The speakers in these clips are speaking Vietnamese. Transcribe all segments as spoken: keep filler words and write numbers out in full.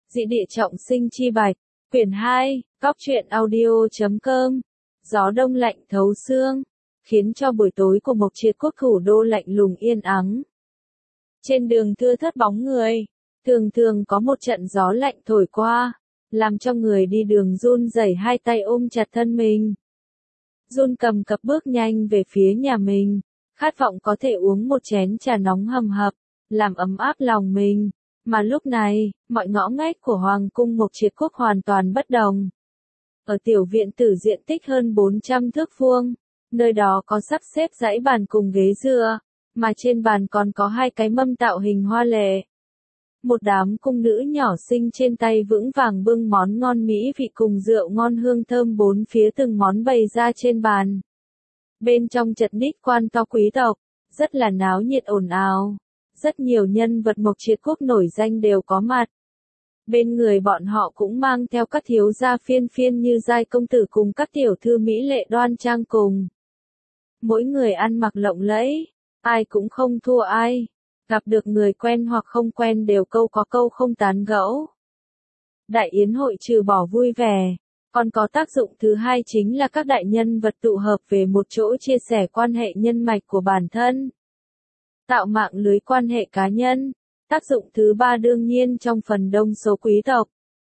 Dị địa trọng sinh chi bạch, quyển hai, góc truyện audio.com. Gió đông lạnh thấu xương, khiến cho buổi tối của Mộc Triệt Quốc thủ đô lạnh lùng yên ắng. Trên đường thưa thớt bóng người, thường thường có một trận gió lạnh thổi qua, làm cho người đi đường run rẩy hai tay ôm chặt thân mình. Run cầm cập bước nhanh về phía nhà mình, khát vọng có thể uống một chén trà nóng hầm hập, làm ấm áp lòng mình. Mà lúc này, mọi ngõ ngách của Hoàng cung Mộc Triệt Quốc hoàn toàn bất đồng. Ở tiểu viện tử diện tích hơn bốn trăm thước vuông, nơi đó có sắp xếp dãy bàn cùng ghế dựa, mà trên bàn còn có hai cái mâm tạo hình hoa lệ. Một đám cung nữ nhỏ xinh trên tay vững vàng bưng món ngon mỹ vị cùng rượu ngon hương thơm bốn phía từng món bày ra trên bàn. Bên trong chật ních quan to quý tộc, rất là náo nhiệt ồn ào. Rất nhiều nhân vật Mộc Triệt Quốc nổi danh đều có mặt. Bên người bọn họ cũng mang theo các thiếu gia phiên phiên như giai công tử cùng các tiểu thư mỹ lệ đoan trang cùng. Mỗi người ăn mặc lộng lẫy, ai cũng không thua ai. Gặp được người quen hoặc không quen đều câu có câu không tán gẫu. Đại yến hội trừ bỏ vui vẻ, còn có tác dụng thứ hai chính là các đại nhân vật tụ hợp về một chỗ chia sẻ quan hệ nhân mạch của bản thân. Tạo mạng lưới quan hệ cá nhân. Tác dụng thứ ba đương nhiên trong phần đông số quý tộc.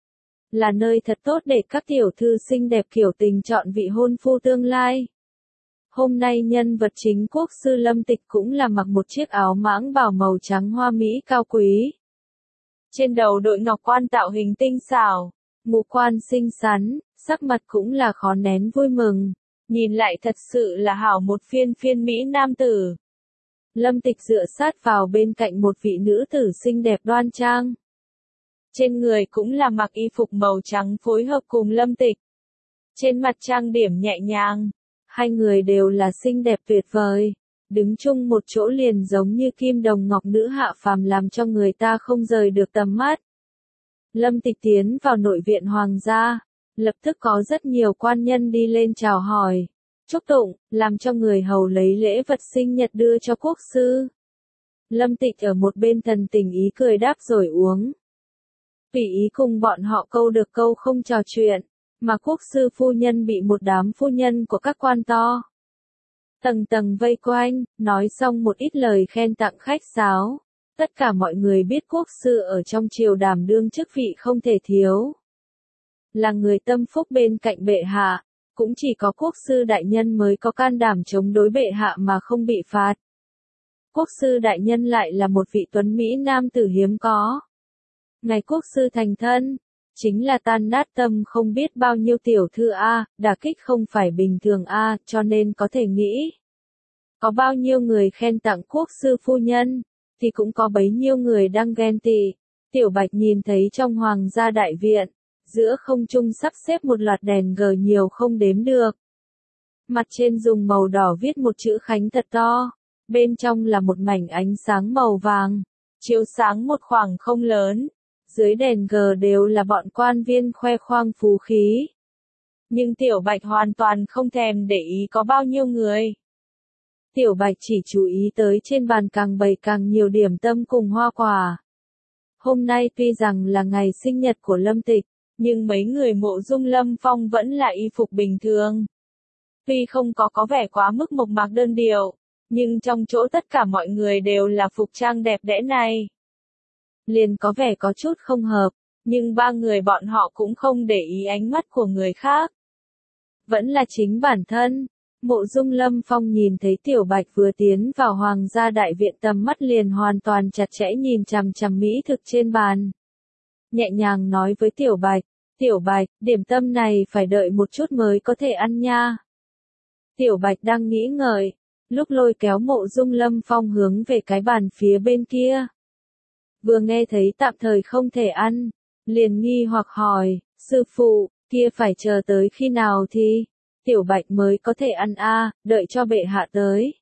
Là nơi thật tốt để các tiểu thư xinh đẹp kiểu tình chọn vị hôn phu tương lai. Hôm nay nhân vật chính quốc sư Lâm Tịch cũng là mặc một chiếc áo mãng bào màu trắng hoa mỹ cao quý. Trên đầu đội ngọc quan tạo hình tinh xảo, ngũ quan xinh xắn, sắc mặt cũng là khó nén vui mừng. Nhìn lại thật sự là hảo một phiên phiên mỹ nam tử. Lâm Tịch dựa sát vào bên cạnh một vị nữ tử xinh đẹp đoan trang. Trên người cũng là mặc y phục màu trắng phối hợp cùng Lâm Tịch. Trên mặt trang điểm nhẹ nhàng, hai người đều là xinh đẹp tuyệt vời, đứng chung một chỗ liền giống như kim đồng ngọc nữ hạ phàm làm cho người ta không rời được tầm mắt. Lâm Tịch tiến vào nội viện hoàng gia, lập tức có rất nhiều quan nhân đi lên chào hỏi. Chúc tụng, làm cho người hầu lấy lễ vật sinh nhật đưa cho quốc sư. Lâm Tịch ở một bên thần tình ý cười đáp rồi uống. Vì ý cùng bọn họ câu được câu không trò chuyện, mà quốc sư phu nhân bị một đám phu nhân của các quan to tầng tầng vây quanh, nói xong một ít lời khen tặng khách sáo. Tất cả mọi người biết quốc sư ở trong triều đảm đương chức vị không thể thiếu. Là người tâm phúc bên cạnh bệ hạ. Cũng chỉ có quốc sư đại nhân mới có can đảm chống đối bệ hạ mà không bị phạt. Quốc sư đại nhân lại là một vị tuấn Mỹ nam tử hiếm có. Ngày quốc sư thành thân, chính là tan nát tâm không biết bao nhiêu tiểu thư A, đả kích không phải bình thường A, cho nên có thể nghĩ. Có bao nhiêu người khen tặng quốc sư phu nhân, thì cũng có bấy nhiêu người đang ghen tị. Tiểu Bạch nhìn thấy trong hoàng gia đại viện, giữa không trung sắp xếp một loạt đèn gờ nhiều không đếm được. Mặt trên dùng màu đỏ viết một chữ Khánh thật to, bên trong là một mảnh ánh sáng màu vàng, chiếu sáng một khoảng không lớn. Dưới đèn gờ đều là bọn quan viên khoe khoang phú khí. Nhưng Tiểu Bạch hoàn toàn không thèm để ý có bao nhiêu người. Tiểu Bạch chỉ chú ý tới trên bàn càng bày càng nhiều điểm tâm cùng hoa quả. Hôm nay tuy rằng là ngày sinh nhật của Lâm Tịch, nhưng mấy người mộ dung Lâm Phong vẫn là y phục bình thường. Tuy không có có vẻ quá mức mộc mạc đơn điệu, nhưng trong chỗ tất cả mọi người đều là phục trang đẹp đẽ này. Liền có vẻ có chút không hợp, nhưng ba người bọn họ cũng không để ý ánh mắt của người khác. Vẫn là chính bản thân. Mộ dung Lâm Phong nhìn thấy Tiểu Bạch vừa tiến vào hoàng gia đại viện tầm mắt liền hoàn toàn chặt chẽ nhìn chằm chằm mỹ thực trên bàn. Nhẹ nhàng nói với Tiểu Bạch, Tiểu Bạch, điểm tâm này phải đợi một chút mới có thể ăn nha. Tiểu Bạch đang nghĩ ngợi, lúc lôi kéo mộ dung Lâm Phong hướng về cái bàn phía bên kia. Vừa nghe thấy tạm thời không thể ăn, liền nghi hoặc hỏi, sư phụ, kia phải chờ tới khi nào thì, Tiểu Bạch mới có thể ăn a, đợi cho bệ hạ tới.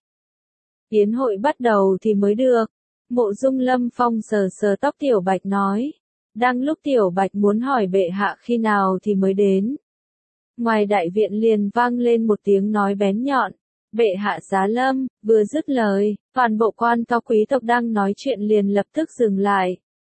Yến hội bắt đầu thì mới được. Mộ dung Lâm Phong sờ sờ tóc Tiểu Bạch nói. Đang lúc Tiểu Bạch muốn hỏi bệ hạ khi nào thì mới đến. Ngoài đại viện liền vang lên một tiếng nói bén nhọn. Bệ hạ giá lâm, vừa dứt lời, toàn bộ quan to quý tộc đang nói chuyện liền lập tức dừng lại.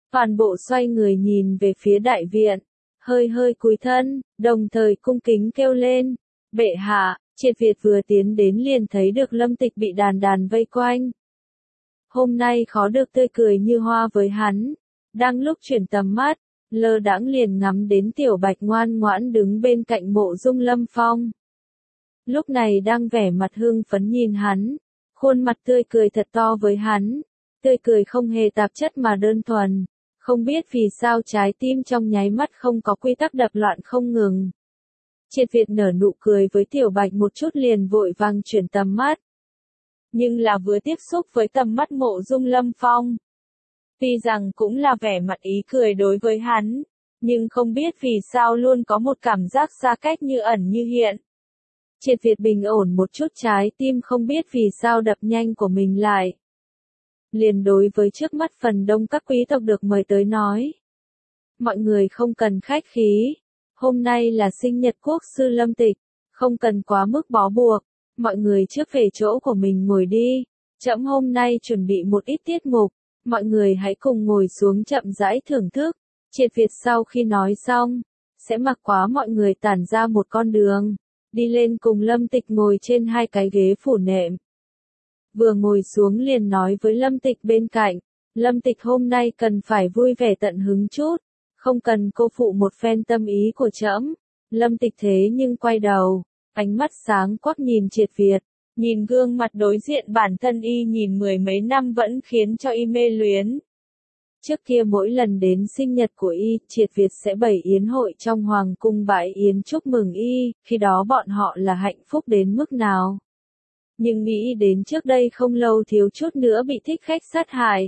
Toàn bộ xoay người nhìn về phía đại viện, hơi hơi cúi thân, đồng thời cung kính kêu lên, bệ hạ. Triệt Việt vừa tiến đến liền thấy được Lâm Tịch bị đàn đàn vây quanh. Hôm nay khó được tươi cười như hoa với hắn, đang lúc chuyển tầm mắt, lơ đãng liền ngắm đến Tiểu Bạch ngoan ngoãn đứng bên cạnh Mộ Dung Lâm Phong. Lúc này đang vẻ mặt hưng phấn nhìn hắn, khuôn mặt tươi cười thật to với hắn, tươi cười không hề tạp chất mà đơn thuần, không biết vì sao trái tim trong nháy mắt không có quy tắc đập loạn không ngừng. Triệt Việt nở nụ cười với Tiểu Bạch một chút liền vội vàng chuyển tầm mắt. Nhưng là vừa tiếp xúc với tầm mắt Mộ Dung Lâm Phong. Tuy rằng cũng là vẻ mặt ý cười đối với hắn, nhưng không biết vì sao luôn có một cảm giác xa cách như ẩn như hiện. Triệt Việt bình ổn một chút trái tim không biết vì sao đập nhanh của mình lại. Liền đối với trước mắt phần đông các quý tộc được mời tới nói. Mọi người không cần khách khí. Hôm nay là sinh nhật quốc sư Lâm Tịch, không cần quá mức bó buộc, mọi người trước về chỗ của mình ngồi đi, trẫm hôm nay chuẩn bị một ít tiết mục, mọi người hãy cùng ngồi xuống chậm rãi thưởng thức. Triệt Việt sau khi nói xong, sẽ mặc quá mọi người tản ra một con đường, đi lên cùng Lâm Tịch ngồi trên hai cái ghế phủ nệm. Vừa ngồi xuống liền nói với Lâm Tịch bên cạnh, Lâm Tịch hôm nay cần phải vui vẻ tận hứng chút. Không cần cô phụ một phen tâm ý của trẫm. Lâm Tịch thế nhưng quay đầu, ánh mắt sáng quắc nhìn Triệt Việt, nhìn gương mặt đối diện bản thân y nhìn mười mấy năm vẫn khiến cho y mê luyến. Trước kia mỗi lần đến sinh nhật của y, Triệt Việt sẽ bày yến hội trong hoàng cung bãi yến chúc mừng y, khi đó bọn họ là hạnh phúc đến mức nào. Nhưng nghĩ đến trước đây không lâu thiếu chút nữa bị thích khách sát hại.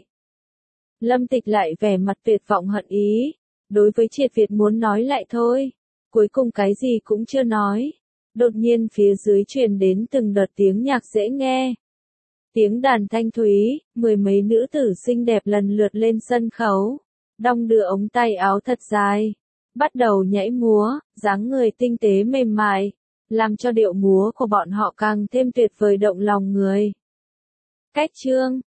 Lâm Tịch lại vẻ mặt tuyệt vọng hận ý. Đối với Triệt Việt muốn nói lại thôi, cuối cùng cái gì cũng chưa nói. Đột nhiên phía dưới truyền đến từng đợt tiếng nhạc dễ nghe. Tiếng đàn thanh thúy, mười mấy nữ tử xinh đẹp lần lượt lên sân khấu, đong đưa ống tay áo thật dài, bắt đầu nhảy múa, dáng người tinh tế mềm mại, làm cho điệu múa của bọn họ càng thêm tuyệt vời động lòng người. Cách chương